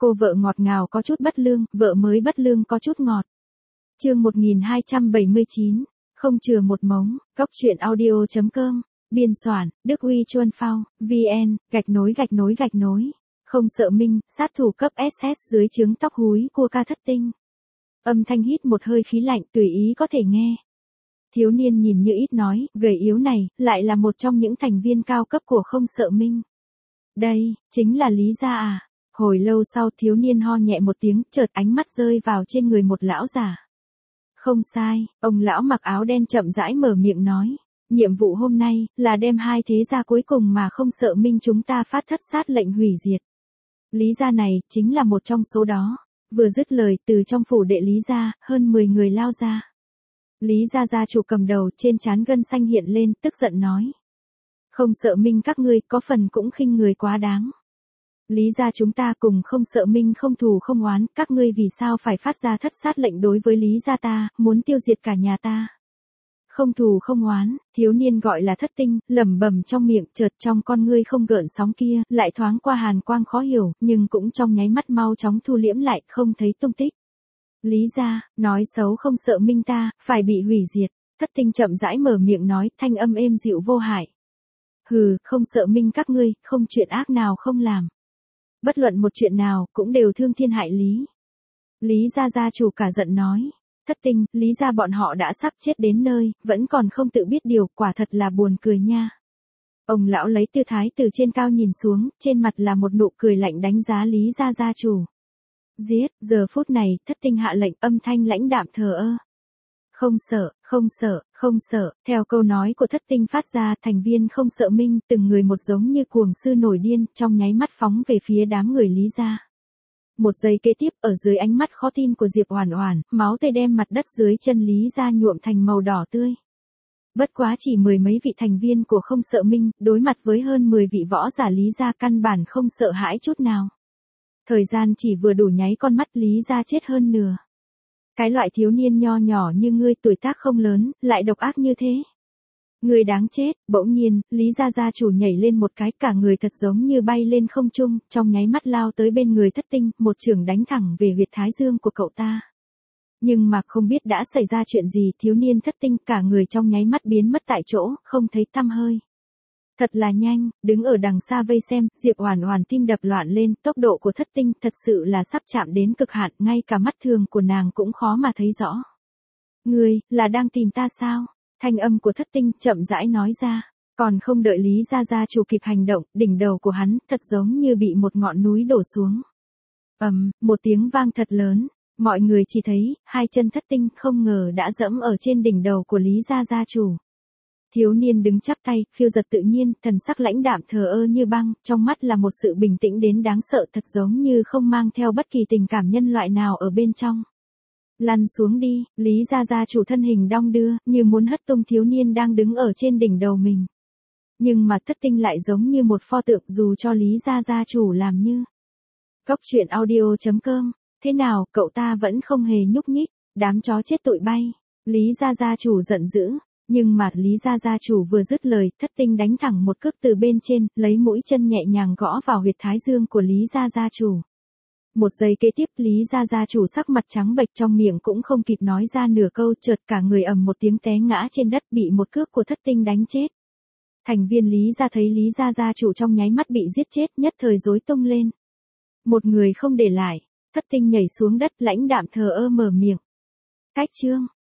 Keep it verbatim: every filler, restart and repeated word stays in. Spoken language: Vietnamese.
Cô vợ ngọt ngào có chút bất lương, vợ mới bất lương có chút ngọt. Chương một nghìn hai trăm bảy mươi chín, không chừa một mống, Cóc truyện audio chấm com, biên soạn, Đức Uy Chuân Phao, vn, gạch nối gạch nối gạch nối. Không sợ Minh, sát thủ cấp ét ét dưới trướng tóc húi cua ca thất tinh. Âm thanh hít một hơi khí lạnh tùy ý có thể nghe. Thiếu niên nhìn như ít nói, gầy yếu này, lại là một trong những thành viên cao cấp của không sợ Minh. Đây, chính là Lý gia à. Hồi lâu sau thiếu niên ho nhẹ một tiếng, chợt ánh mắt rơi vào trên người một lão già. Không sai, ông lão mặc áo đen chậm rãi mở miệng nói. Nhiệm vụ hôm nay, là đem hai thế gia cuối cùng mà không sợ Minh chúng ta phát thất sát lệnh hủy diệt. Lý gia này, chính là một trong số đó. Vừa dứt lời, từ trong phủ đệ Lý gia, hơn mười người lao ra. Lý gia gia chủ cầm đầu, trên trán gân xanh hiện lên, tức giận nói. Không sợ Minh các ngươi, có phần cũng khinh người quá đáng. Lý gia chúng ta cùng không sợ Minh không thù không oán, các ngươi vì sao phải phát ra thất sát lệnh đối với Lý gia ta, muốn tiêu diệt cả nhà ta. Không thù không oán, thiếu niên gọi là thất tinh, lẩm bẩm trong miệng, chợt trong con ngươi không gợn sóng kia, lại thoáng qua hàn quang khó hiểu, nhưng cũng trong nháy mắt mau chóng thu liễm lại, không thấy tung tích. Lý gia, nói xấu không sợ Minh ta, phải bị hủy diệt. Thất tinh chậm rãi mở miệng nói, thanh âm êm dịu vô hại. Hừ, không sợ Minh các ngươi, không chuyện ác nào không làm. Bất luận một chuyện nào, cũng đều thương thiên hại lý. Lý gia gia chủ cả giận nói. Thất tinh, Lý gia bọn họ đã sắp chết đến nơi, vẫn còn không tự biết điều, quả thật là buồn cười nha. Ông lão lấy tư thái từ trên cao nhìn xuống, trên mặt là một nụ cười lạnh đánh giá Lý gia gia chủ. Giết, giờ phút này, thất tinh hạ lệnh, âm thanh lãnh đạm thờ ơ. Không sợ, không sợ, không sợ, theo câu nói của thất tinh phát ra, thành viên không sợ Minh, từng người một giống như cuồng sư nổi điên, trong nháy mắt phóng về phía đám người Lý gia. Một giây kế tiếp, ở dưới ánh mắt khó tin của Diệp Oản Oản, máu tươi đem mặt đất dưới chân Lý gia nhuộm thành màu đỏ tươi. Bất quá chỉ mười mấy vị thành viên của không sợ Minh, đối mặt với hơn mười vị võ giả Lý gia căn bản không sợ hãi chút nào. Thời gian chỉ vừa đủ nháy con mắt Lý gia chết hơn nửa. Cái loại thiếu niên nho nhỏ như ngươi tuổi tác không lớn, lại độc ác như thế. Ngươi đáng chết, bỗng nhiên, Lý gia gia chủ nhảy lên một cái, cả người thật giống như bay lên không trung, trong nháy mắt lao tới bên người thất tinh, một chưởng đánh thẳng về huyệt thái dương của cậu ta. Nhưng mà không biết đã xảy ra chuyện gì, thiếu niên thất tinh cả người trong nháy mắt biến mất tại chỗ, không thấy tăm hơi. Thật là nhanh, đứng ở đằng xa vây xem, Diệp Oản Oản tim đập loạn lên, tốc độ của thất tinh thật sự là sắp chạm đến cực hạn, ngay cả mắt thường của nàng cũng khó mà thấy rõ. Ngươi, là đang tìm ta sao? Thanh âm của thất tinh chậm rãi nói ra, còn không đợi Lý gia gia chủ kịp hành động, đỉnh đầu của hắn thật giống như bị một ngọn núi đổ xuống. Ầm, um, một tiếng vang thật lớn, mọi người chỉ thấy, hai chân thất tinh không ngờ đã dẫm ở trên đỉnh đầu của Lý gia gia chủ. Thiếu niên đứng chắp tay, phiêu giật tự nhiên, thần sắc lãnh đạm thờ ơ như băng, trong mắt là một sự bình tĩnh đến đáng sợ thật giống như không mang theo bất kỳ tình cảm nhân loại nào ở bên trong. Lăn xuống đi, Lý gia gia chủ thân hình đong đưa, như muốn hất tung thiếu niên đang đứng ở trên đỉnh đầu mình. Nhưng mà thất tinh lại giống như một pho tượng dù cho Lý gia gia chủ làm như. Cóc truyện audio chấm com, thế nào, cậu ta vẫn không hề nhúc nhích, đám chó chết tụi bay. Lý gia gia chủ giận dữ. Nhưng mà Lý gia gia chủ vừa dứt lời, thất tinh đánh thẳng một cước từ bên trên, lấy mũi chân nhẹ nhàng gõ vào huyệt thái dương của Lý gia gia chủ. Một giây kế tiếp, Lý gia gia chủ sắc mặt trắng bệch, trong miệng cũng không kịp nói ra nửa câu, chợt cả người ầm một tiếng té ngã trên đất, bị một cước của thất tinh đánh chết. Thành viên Lý gia thấy Lý gia gia chủ trong nháy mắt bị giết chết, nhất thời rối tung lên. Một người không để lại, thất tinh nhảy xuống đất, lãnh đạm thờ ơ mở miệng. Cách chương